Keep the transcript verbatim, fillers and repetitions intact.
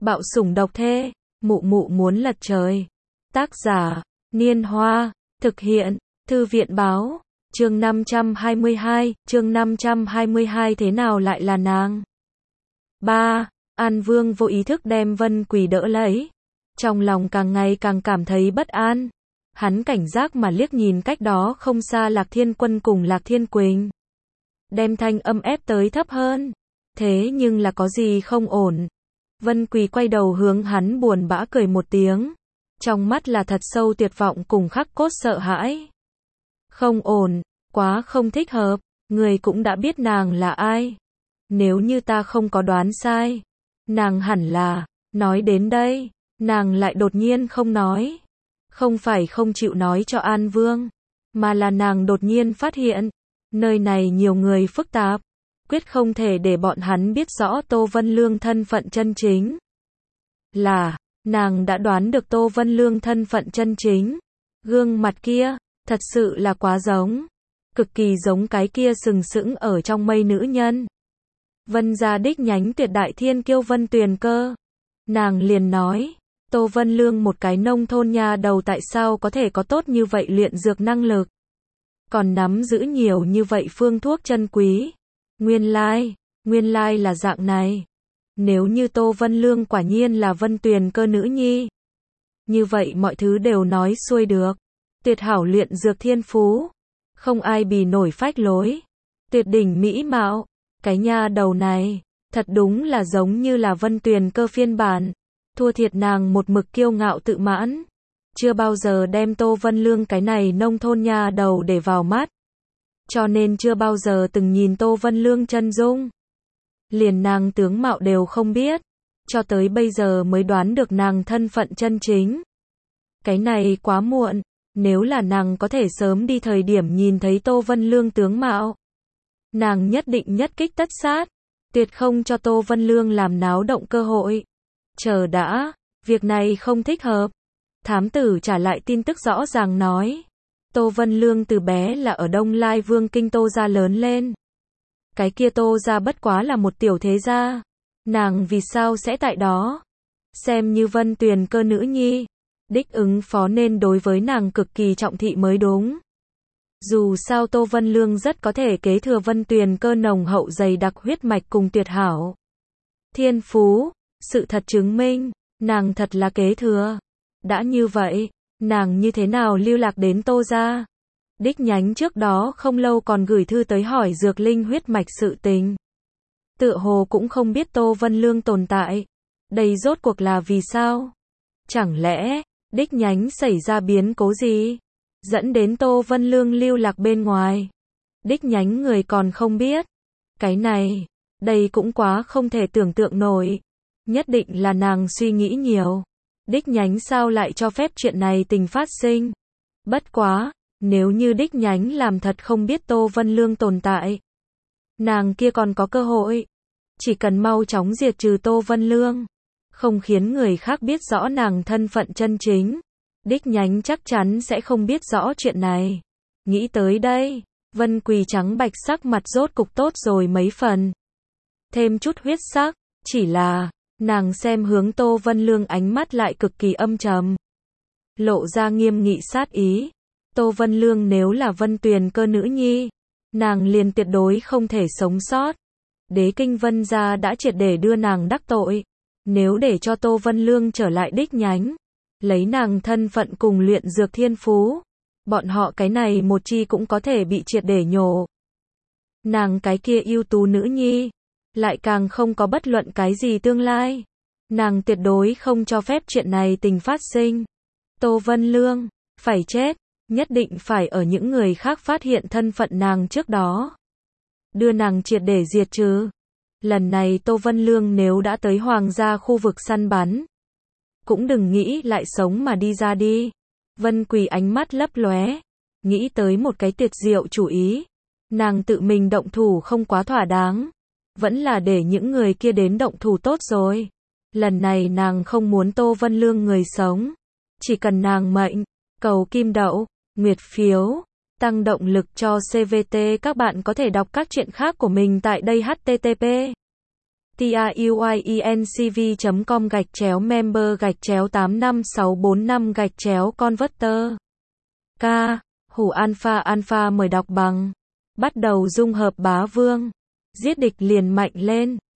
Bạo sủng độc thê, mụ mụ muốn lật trời. Tác giả, Niên Hoa, thực hiện, Thư viện báo, chương năm trăm hai mươi hai, chương năm trăm hai mươi hai thế nào lại là nàng? ba. An Vương vô ý thức đem Vân Quỳ đỡ lấy. Trong lòng càng ngày càng cảm thấy bất an. Hắn cảnh giác mà liếc nhìn cách đó không xa Lạc Thiên Quân cùng Lạc Thiên Quỳnh. Đem thanh âm ép tới thấp hơn. Thế nhưng là có gì không ổn. Vân Quỳ quay đầu hướng hắn buồn bã cười một tiếng. Trong mắt là thật sâu tuyệt vọng cùng khắc cốt sợ hãi. Không ổn, quá không thích hợp, người cũng đã biết nàng là ai. Nếu như ta không có đoán sai, nàng hẳn là, nói đến đây, nàng lại đột nhiên không nói. Không phải không chịu nói cho An Vương, mà là nàng đột nhiên phát hiện, nơi này nhiều người phức tạp, quyết không thể để bọn hắn biết rõ Tô Vân Lương thân phận chân chính. Là, nàng đã đoán được Tô Vân Lương thân phận chân chính. Gương mặt kia, thật sự là quá giống, cực kỳ giống cái kia sừng sững ở trong mây nữ nhân. Vân gia đích nhánh tuyệt đại thiên kiêu Vân Tuyền Cơ. Nàng liền nói, Tô Vân Lương một cái nông thôn nhà đầu tại sao có thể có tốt như vậy luyện dược năng lực. Còn nắm giữ nhiều như vậy phương thuốc chân quý. Nguyên lai, nguyên lai là dạng này. Nếu như Tô Vân Lương quả nhiên là Vân Tuyền Cơ nữ nhi. Như vậy mọi thứ đều nói xuôi được. Tuyệt hảo luyện dược thiên phú. Không ai bì nổi phách lối. Tuyệt đỉnh mỹ mạo. Cái nha đầu này, thật đúng là giống như là Vân Tuyền Cơ phiên bản. Thua thiệt nàng một mực kiêu ngạo tự mãn. Chưa bao giờ đem Tô Vân Lương cái này nông thôn nha đầu để vào mắt. Cho nên chưa bao giờ từng nhìn Tô Vân Lương chân dung. Liền nàng tướng mạo đều không biết. Cho tới bây giờ mới đoán được nàng thân phận chân chính. Cái này quá muộn. Nếu là nàng có thể sớm đi thời điểm nhìn thấy Tô Vân Lương tướng mạo, nàng nhất định nhất kích tất sát. Tuyệt không cho Tô Vân Lương làm náo động cơ hội. Chờ đã, việc này không thích hợp. Thám tử trả lại tin tức rõ ràng nói. Tô Vân Lương từ bé là ở Đông Lai Vương kinh Tô gia lớn lên. Cái kia Tô gia bất quá là một tiểu thế gia. Nàng vì sao sẽ tại đó? Xem như Vân Tuyền Cơ nữ nhi. Đích ứng phó nên đối với nàng cực kỳ trọng thị mới đúng. Dù sao Tô Vân Lương rất có thể kế thừa Vân Tuyền Cơ nồng hậu dày đặc huyết mạch cùng tuyệt hảo thiên phú. Sự thật chứng minh, nàng thật là kế thừa. Đã như vậy, nàng như thế nào lưu lạc đến Tô gia? Đích nhánh trước đó không lâu còn gửi thư tới hỏi dược linh huyết mạch sự tình. Tựa hồ cũng không biết Tô Vân Lương tồn tại. Đây rốt cuộc là vì sao? Chẳng lẽ, đích nhánh xảy ra biến cố gì? Dẫn đến Tô Vân Lương lưu lạc bên ngoài. Đích nhánh người còn không biết. Cái này, đây cũng quá không thể tưởng tượng nổi. Nhất định là nàng suy nghĩ nhiều. Đích nhánh sao lại cho phép chuyện này tình phát sinh? Bất quá, nếu như đích nhánh làm thật không biết Tô Vân Lương tồn tại, nàng kia còn có cơ hội. Chỉ cần mau chóng diệt trừ Tô Vân Lương, không khiến người khác biết rõ nàng thân phận chân chính, đích nhánh chắc chắn sẽ không biết rõ chuyện này. Nghĩ tới đây, Vân Quỳ trắng bạch sắc mặt rốt cục tốt rồi mấy phần. Thêm chút huyết sắc, chỉ là, nàng xem hướng Tô Vân Lương ánh mắt lại cực kỳ âm trầm. Lộ ra nghiêm nghị sát ý. Tô Vân Lương nếu là Vân Tuyền Cơ nữ nhi, nàng liền tuyệt đối không thể sống sót. Đế kinh Vân gia đã triệt để đưa nàng đắc tội. Nếu để cho Tô Vân Lương trở lại đích nhánh, lấy nàng thân phận cùng luyện dược thiên phú, bọn họ cái này một chi cũng có thể bị triệt để nhổ. Nàng cái kia ưu tú nữ nhi, lại càng không có bất luận cái gì tương lai. Nàng tuyệt đối không cho phép chuyện này tình phát sinh. Tô Vân Lương, phải chết, nhất định phải ở những người khác phát hiện thân phận nàng trước đó. Đưa nàng triệt để diệt trừ. Lần này Tô Vân Lương nếu đã tới hoàng gia khu vực săn bắn, cũng đừng nghĩ lại sống mà đi ra đi. Vân Quỳ ánh mắt lấp lóe, nghĩ tới một cái tuyệt diệu chủ ý. Nàng tự mình động thủ không quá thỏa đáng. Vẫn là để những người kia đến động thủ tốt rồi. Lần này nàng không muốn Tô Vân Lương người sống. Chỉ cần nàng mệnh, cầu kim đậu, nguyệt phiếu, tăng động lực cho xê vê tê. Các bạn có thể đọc các chuyện khác của mình tại đây. H T T P tiuyiencv.com gạch chéo member gạch chéo tám năm sáu bốn năm gạch chéo converter. K. Hủ alpha alpha mời đọc bằng. Bắt đầu dung hợp bá vương. Giết địch liền mạnh lên.